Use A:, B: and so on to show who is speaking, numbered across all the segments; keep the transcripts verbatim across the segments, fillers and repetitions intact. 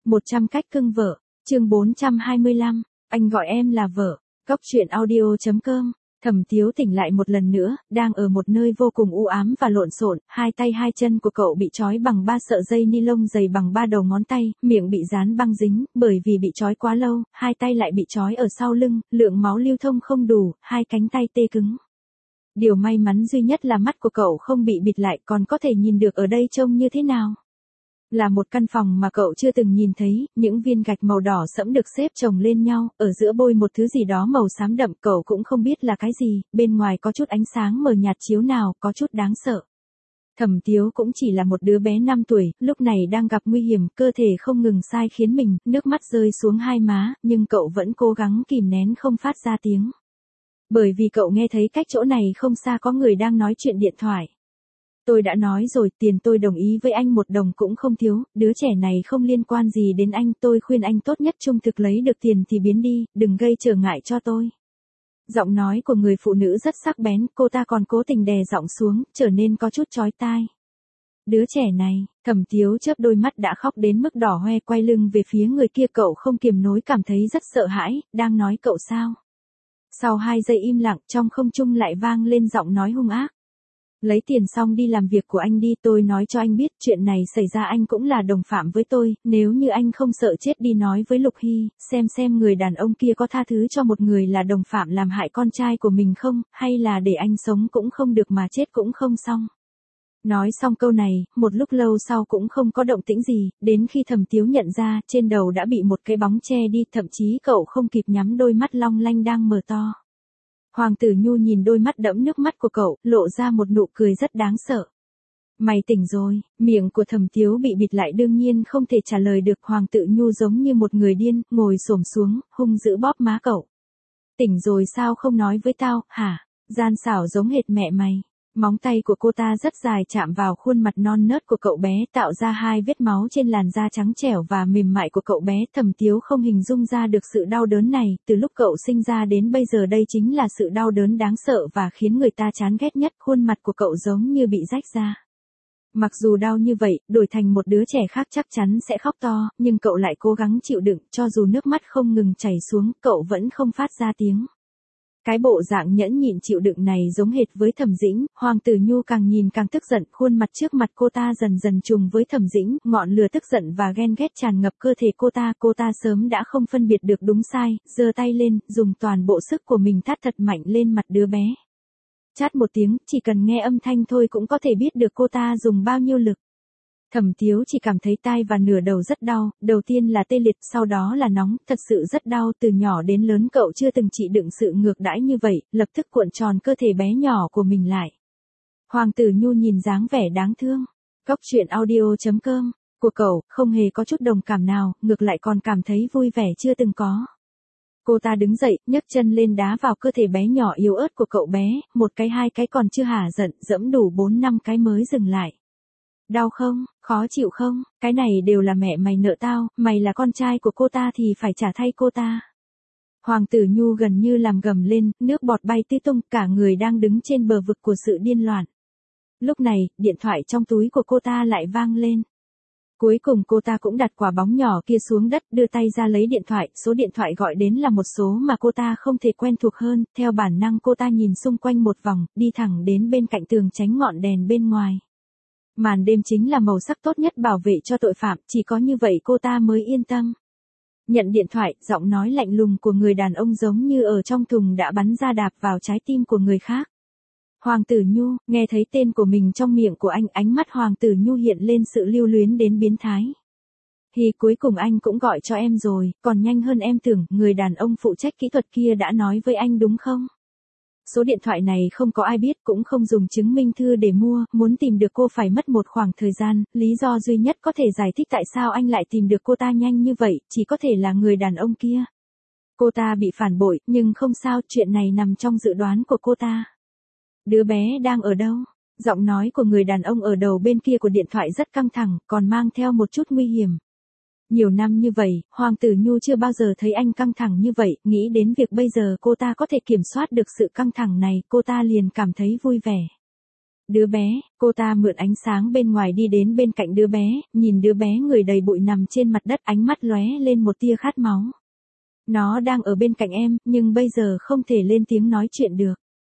A: một trăm cách cưng vợ, chương bốn trăm hai mươi lăm, anh gọi em là vợ, Cóc truyện audio chấm com. Thẩm Tiếu tỉnh lại một lần nữa, đang ở một nơi vô cùng u ám và lộn xộn, hai tay hai chân của cậu bị trói bằng ba sợi dây ni lông dày bằng ba đầu ngón tay, miệng bị dán băng dính, bởi vì bị trói quá lâu, hai tay lại bị trói ở sau lưng, lượng máu lưu thông không đủ, hai cánh tay tê cứng. Điều may mắn duy nhất là mắt của cậu không bị bịt lại, còn có thể nhìn được ở đây trông như thế nào. Là một căn phòng mà cậu chưa từng nhìn thấy, những viên gạch màu đỏ sẫm được xếp chồng lên nhau, ở giữa bôi một thứ gì đó màu xám đậm, cậu cũng không biết là cái gì, bên ngoài có chút ánh sáng mờ nhạt chiếu nào, có chút đáng sợ. Thẩm Tiếu cũng chỉ là một đứa bé năm tuổi, lúc này đang gặp nguy hiểm, cơ thể không ngừng sai khiến mình, nước mắt rơi xuống hai má, nhưng cậu vẫn cố gắng kìm nén không phát ra tiếng. Bởi vì cậu nghe thấy cách chỗ này không xa có người đang nói chuyện điện thoại. Tôi đã nói rồi, tiền tôi đồng ý với anh một đồng cũng không thiếu, đứa trẻ này không liên quan gì đến anh, tôi khuyên anh tốt nhất trung thực lấy được tiền thì biến đi, đừng gây trở ngại cho tôi. Giọng nói của người phụ nữ rất sắc bén, cô ta còn cố tình đè giọng xuống, trở nên có chút chói tai. Đứa trẻ này, Thẩm Tiếu chớp đôi mắt đã khóc đến mức đỏ hoe, quay lưng về phía người kia, cậu không kiềm nổi cảm thấy rất sợ hãi, đang nói cậu sao? Sau hai giây im lặng, trong không trung lại vang lên giọng nói hung ác. Lấy tiền xong đi làm việc của anh đi, tôi nói cho anh biết, chuyện này xảy ra anh cũng là đồng phạm với tôi, nếu như anh không sợ chết đi nói với Lục Hy, xem xem người đàn ông kia có tha thứ cho một người là đồng phạm làm hại con trai của mình không, hay là để anh sống cũng không được mà chết cũng không xong. Nói xong câu này, một lúc lâu sau cũng không có động tĩnh gì, đến khi Thẩm Tiếu nhận ra, trên đầu đã bị một cái bóng che đi, thậm chí cậu không kịp nhắm đôi mắt long lanh đang mở to. Hoàng Tử Nhu nhìn đôi mắt đẫm nước mắt của cậu, lộ ra một nụ cười rất đáng sợ. Mày tỉnh rồi, miệng của Thẩm Tiếu bị bịt lại đương nhiên không thể trả lời được. Hoàng Tử Nhu giống như một người điên, ngồi xổm xuống, hung dữ bóp má cậu. Tỉnh rồi sao không nói với tao, hả? Gian xảo giống hệt mẹ mày. Móng tay của cô ta rất dài chạm vào khuôn mặt non nớt của cậu bé, tạo ra hai vết máu trên làn da trắng trẻo và mềm mại của cậu bé. Thẩm Tiếu không hình dung ra được sự đau đớn này, từ lúc cậu sinh ra đến bây giờ đây chính là sự đau đớn đáng sợ và khiến người ta chán ghét nhất. Khuôn mặt của cậu giống như bị rách ra. Mặc dù đau như vậy, đổi thành một đứa trẻ khác chắc chắn sẽ khóc to, nhưng cậu lại cố gắng chịu đựng, cho dù nước mắt không ngừng chảy xuống, cậu vẫn không phát ra tiếng. Cái bộ dạng nhẫn nhịn chịu đựng này giống hệt với Thẩm Dĩnh. Hoàng Tử Nhu càng nhìn càng tức giận, khuôn mặt trước mặt cô ta dần dần trùng với Thẩm Dĩnh, ngọn lửa tức giận và ghen ghét tràn ngập cơ thể cô ta, cô ta sớm đã không phân biệt được đúng sai, giơ tay lên, dùng toàn bộ sức của mình tát thật mạnh lên mặt đứa bé. Chát một tiếng, chỉ cần nghe âm thanh thôi cũng có thể biết được cô ta dùng bao nhiêu lực. Thẩm Tiếu chỉ cảm thấy tai và nửa đầu rất đau, đầu tiên là tê liệt, sau đó là nóng, thật sự rất đau, từ nhỏ đến lớn cậu chưa từng chịu đựng sự ngược đãi như vậy, lập tức cuộn tròn cơ thể bé nhỏ của mình lại. Hoàng Tử Nhu nhìn dáng vẻ đáng thương, Cóc truyện audio chấm com, của cậu, không hề có chút đồng cảm nào, ngược lại còn cảm thấy vui vẻ chưa từng có. Cô ta đứng dậy, nhấc chân lên đá vào cơ thể bé nhỏ yếu ớt của cậu bé, một cái hai cái còn chưa hả giận, dẫm đủ bốn năm cái mới dừng lại. Đau không, khó chịu không, cái này đều là mẹ mày nợ tao, mày là con trai của cô ta thì phải trả thay cô ta. Hoàng Tử Nhu gần như làm gầm lên, nước bọt bay tứ tung, cả người đang đứng trên bờ vực của sự điên loạn. Lúc này, điện thoại trong túi của cô ta lại vang lên. Cuối cùng cô ta cũng đặt quả bóng nhỏ kia xuống đất, đưa tay ra lấy điện thoại, số điện thoại gọi đến là một số mà cô ta không thể quen thuộc hơn, theo bản năng cô ta nhìn xung quanh một vòng, đi thẳng đến bên cạnh tường tránh ngọn đèn bên ngoài. Màn đêm chính là màu sắc tốt nhất bảo vệ cho tội phạm, chỉ có như vậy cô ta mới yên tâm. Nhận điện thoại, giọng nói lạnh lùng của người đàn ông giống như ở trong thùng đã bắn ra đạp vào trái tim của người khác. Hoàng Tử Nhu, nghe thấy tên của mình trong miệng của anh, ánh mắt Hoàng Tử Nhu hiện lên sự lưu luyến đến biến thái. Thì cuối cùng anh cũng gọi cho em rồi, còn nhanh hơn em tưởng, người đàn ông phụ trách kỹ thuật kia đã nói với anh đúng không? Số điện thoại này không có ai biết, cũng không dùng chứng minh thư để mua, muốn tìm được cô phải mất một khoảng thời gian, lý do duy nhất có thể giải thích tại sao anh lại tìm được cô ta nhanh như vậy, chỉ có thể là người đàn ông kia. Cô ta bị phản bội, nhưng không sao, chuyện này nằm trong dự đoán của cô ta. Đứa bé đang ở đâu? Giọng nói của người đàn ông ở đầu bên kia của điện thoại rất căng thẳng, còn mang theo một chút nguy hiểm. Nhiều năm như vậy, Hoàng Tử Nhu chưa bao giờ thấy anh căng thẳng như vậy, nghĩ đến việc bây giờ cô ta có thể kiểm soát được sự căng thẳng này, cô ta liền cảm thấy vui vẻ. Đứa bé, cô ta mượn ánh sáng bên ngoài đi đến bên cạnh đứa bé, nhìn đứa bé người đầy bụi nằm trên mặt đất, ánh mắt lóe lên một tia khát máu. Nó đang ở bên cạnh em, nhưng bây giờ không thể lên tiếng nói chuyện được.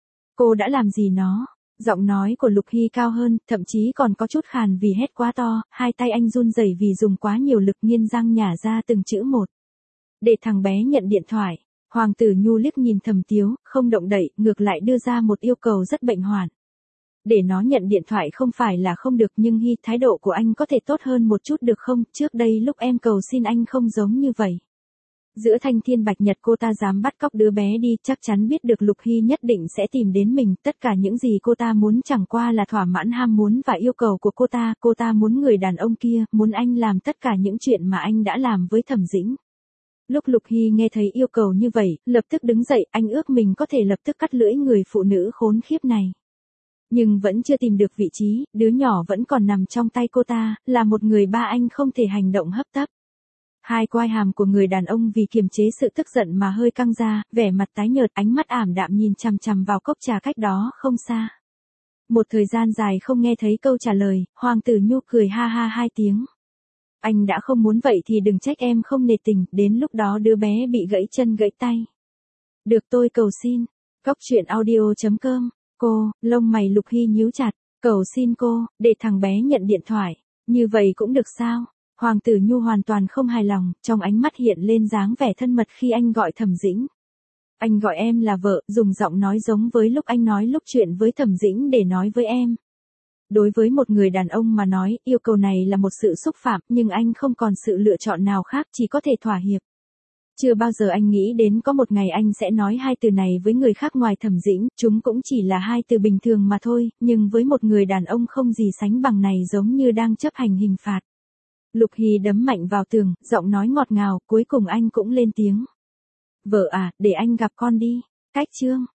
A: Cô đã làm gì nó? Giọng nói của Lục Hy cao hơn, thậm chí còn có chút khàn vì hét quá to, hai tay anh run rẩy vì dùng quá nhiều lực, nghiến răng nhả ra từng chữ một. Để thằng bé nhận điện thoại. Hoàng tử Nhu liếc nhìn Thẩm Tiếu, không động đậy, ngược lại đưa ra một yêu cầu rất bệnh hoạn. Để nó nhận điện thoại không phải là không được, nhưng Hy, thái độ của anh có thể tốt hơn một chút được không? Trước đây lúc em cầu xin anh không giống như vậy. Giữa thanh thiên bạch nhật cô ta dám bắt cóc đứa bé đi, chắc chắn biết được Lục Hy nhất định sẽ tìm đến mình. Tất cả những gì cô ta muốn chẳng qua là thỏa mãn ham muốn và yêu cầu của cô ta. Cô ta muốn người đàn ông kia, muốn anh làm tất cả những chuyện mà anh đã làm với Thẩm Dĩnh. Lúc Lục Hy nghe thấy yêu cầu như vậy, lập tức đứng dậy, anh ước mình có thể lập tức cắt lưỡi người phụ nữ khốn khiếp này. Nhưng vẫn chưa tìm được vị trí, đứa nhỏ vẫn còn nằm trong tay cô ta, là một người ba anh không thể hành động hấp tấp. Hai quai hàm của người đàn ông vì kiềm chế sự tức giận mà hơi căng ra, vẻ mặt tái nhợt, ánh mắt ảm đạm nhìn chằm chằm vào cốc trà cách đó không xa. Một thời gian dài không nghe thấy câu trả lời, Hoàng tử Nhu cười ha ha hai tiếng. Anh đã không muốn vậy thì đừng trách em không nể tình, đến lúc đó đứa bé bị gãy chân gãy tay. Được, tôi cầu xin. Cốc truyện audio chấm com. Cô, lông mày Lục Hy nhíu chặt, cầu xin cô, để thằng bé nhận điện thoại. Như vậy cũng được sao? Hoàng tử Nhu hoàn toàn không hài lòng, trong ánh mắt hiện lên dáng vẻ thân mật khi anh gọi Thẩm Dĩnh. Anh gọi em là vợ, dùng giọng nói giống với lúc anh nói lúc chuyện với Thẩm Dĩnh để nói với em. Đối với một người đàn ông mà nói, yêu cầu này là một sự xúc phạm, nhưng anh không còn sự lựa chọn nào khác, chỉ có thể thỏa hiệp. Chưa bao giờ anh nghĩ đến có một ngày anh sẽ nói hai từ này với người khác ngoài Thẩm Dĩnh, chúng cũng chỉ là hai từ bình thường mà thôi, nhưng với một người đàn ông không gì sánh bằng này, giống như đang chấp hành hình phạt. Lục Hy đấm mạnh vào tường, giọng nói ngọt ngào, cuối cùng anh cũng lên tiếng. Vợ à, để anh gặp con đi. Cách chương.